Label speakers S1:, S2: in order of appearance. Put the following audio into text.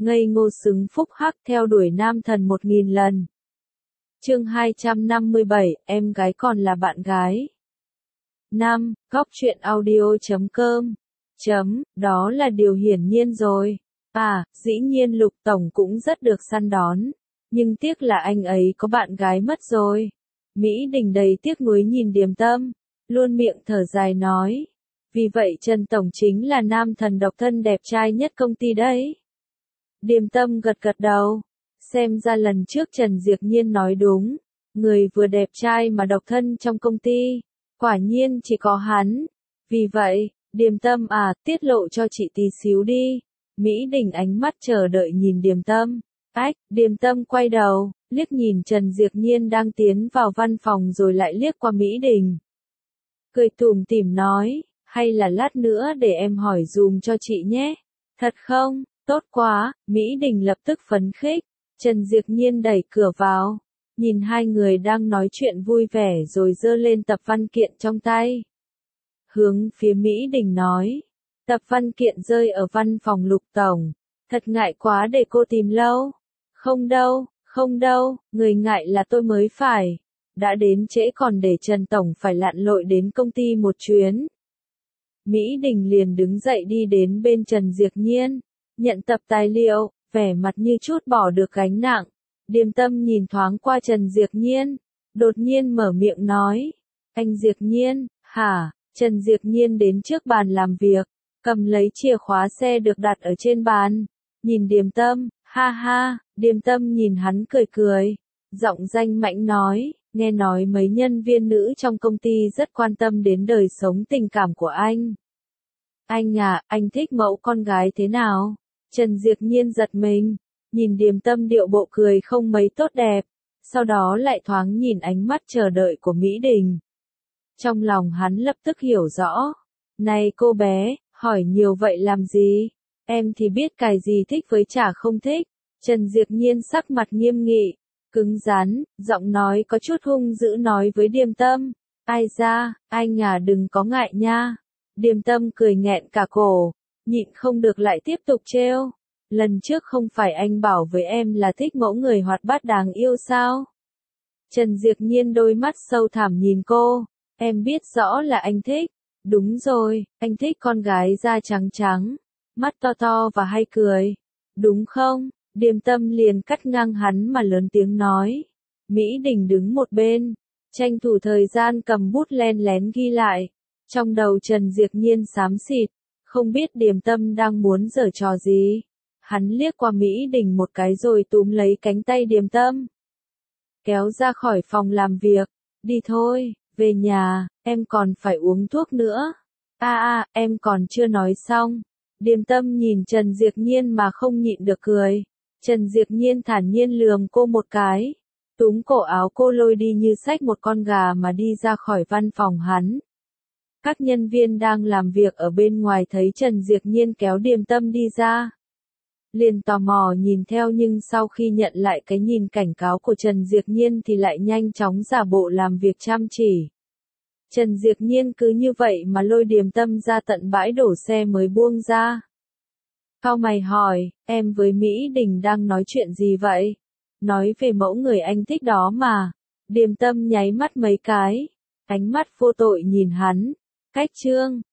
S1: ngây ngô xứng phúc hắc theo đuổi nam thần 1000 lần. Chương 257, em gái còn là bạn gái. 5. Góc truyện audio.com. Đó là điều hiển nhiên rồi. Dĩ nhiên Lục Tổng cũng rất được săn đón. Nhưng tiếc là anh ấy có bạn gái mất rồi. Mỹ Đình đầy tiếc nuối nhìn Điềm Tâm, luôn miệng thở dài nói. Vì vậy Trần Tổng chính là nam thần độc thân đẹp trai nhất công ty đấy. Điềm Tâm gật gật đầu. Xem ra lần trước Trần Diệp Nhiên nói đúng. Người vừa đẹp trai mà độc thân trong công ty. Quả nhiên chỉ có hắn. Vì vậy, Điềm Tâm tiết lộ cho chị tí xíu đi. Mỹ Đình ánh mắt chờ đợi nhìn Điềm Tâm. Điềm Tâm quay đầu, liếc nhìn Trần Diệp Nhiên đang tiến vào văn phòng rồi lại liếc qua Mỹ Đình. Cười tủm tỉm nói, hay là lát nữa để em hỏi dùm cho chị nhé. Thật không? Tốt quá, Mỹ Đình lập tức phấn khích. Trần Diệp Nhiên đẩy cửa vào, nhìn hai người đang nói chuyện vui vẻ rồi giơ lên tập văn kiện trong tay. Hướng phía Mỹ Đình nói, tập văn kiện rơi ở văn phòng Lục Tổng. Thật ngại quá để cô tìm lâu. Không đâu, người ngại là tôi mới phải. Đã đến trễ còn để Trần Tổng phải lặn lội đến công ty một chuyến. Mỹ Đình liền đứng dậy đi đến bên Trần Diệp Nhiên, nhận tập tài liệu, vẻ mặt như chút bỏ được gánh nặng. Điềm Tâm nhìn thoáng qua Trần Diệp Nhiên, đột nhiên mở miệng nói. Anh Diệp Nhiên, hả? Trần Diệp Nhiên đến trước bàn làm việc, cầm lấy chìa khóa xe được đặt ở trên bàn. Nhìn Điềm Tâm, ha ha, Điềm Tâm nhìn hắn cười cười. Giọng danh mãnh nói, nghe nói mấy nhân viên nữ trong công ty rất quan tâm đến đời sống tình cảm của anh. Anh thích mẫu con gái thế nào? Trần Diệp Nhiên giật mình, nhìn Điềm Tâm điệu bộ cười không mấy tốt đẹp, sau đó lại thoáng nhìn ánh mắt chờ đợi của Mỹ Đình. Trong lòng hắn lập tức hiểu rõ. Này cô bé, hỏi nhiều vậy làm gì? Em thì biết cái gì thích với chả không thích. Trần Diệp Nhiên sắc mặt nghiêm nghị, cứng rắn, giọng nói có chút hung dữ nói với Điềm Tâm. Ai ra, anh đừng có ngại nha. Điềm Tâm cười nghẹn cả cổ, nhịn không được lại tiếp tục trêu. Lần trước không phải anh bảo với em là thích mẫu người hoạt bát đáng yêu sao? Trần Diệp Nhiên đôi mắt sâu thẳm nhìn cô. Em biết rõ là anh thích. Đúng rồi, anh thích con gái da trắng trắng, mắt to to và hay cười. Đúng không? Điềm Tâm liền cắt ngang hắn mà lớn tiếng nói. Mỹ Đình đứng một bên, tranh thủ thời gian cầm bút len lén ghi lại. Trong đầu Trần Diệp Nhiên xám xịt, không biết Điềm Tâm đang muốn giở trò gì. Hắn liếc qua Mỹ Đình một cái rồi túm lấy cánh tay Điềm Tâm, kéo ra khỏi phòng làm việc. Đi thôi, về nhà, em còn phải uống thuốc nữa. Em còn chưa nói xong. Điềm Tâm nhìn Trần Diệp Nhiên mà không nhịn được cười. Trần Diệp Nhiên thản nhiên lườm cô một cái, túm cổ áo cô lôi đi như xách một con gà mà đi ra khỏi văn phòng hắn. Các nhân viên đang làm việc ở bên ngoài thấy Trần Diệp Nhiên kéo Điềm Tâm đi ra, liền tò mò nhìn theo, nhưng sau khi nhận lại cái nhìn cảnh cáo của Trần Diệp Nhiên thì lại nhanh chóng giả bộ làm việc chăm chỉ. Trần Diệp Nhiên cứ như vậy mà lôi Điềm Tâm ra tận bãi đổ xe mới buông ra. Cau mày hỏi, em với Mỹ Đình đang nói chuyện gì vậy? Nói về mẫu người anh thích đó mà. Điềm Tâm nháy mắt mấy cái, ánh mắt vô tội nhìn hắn. Cách chương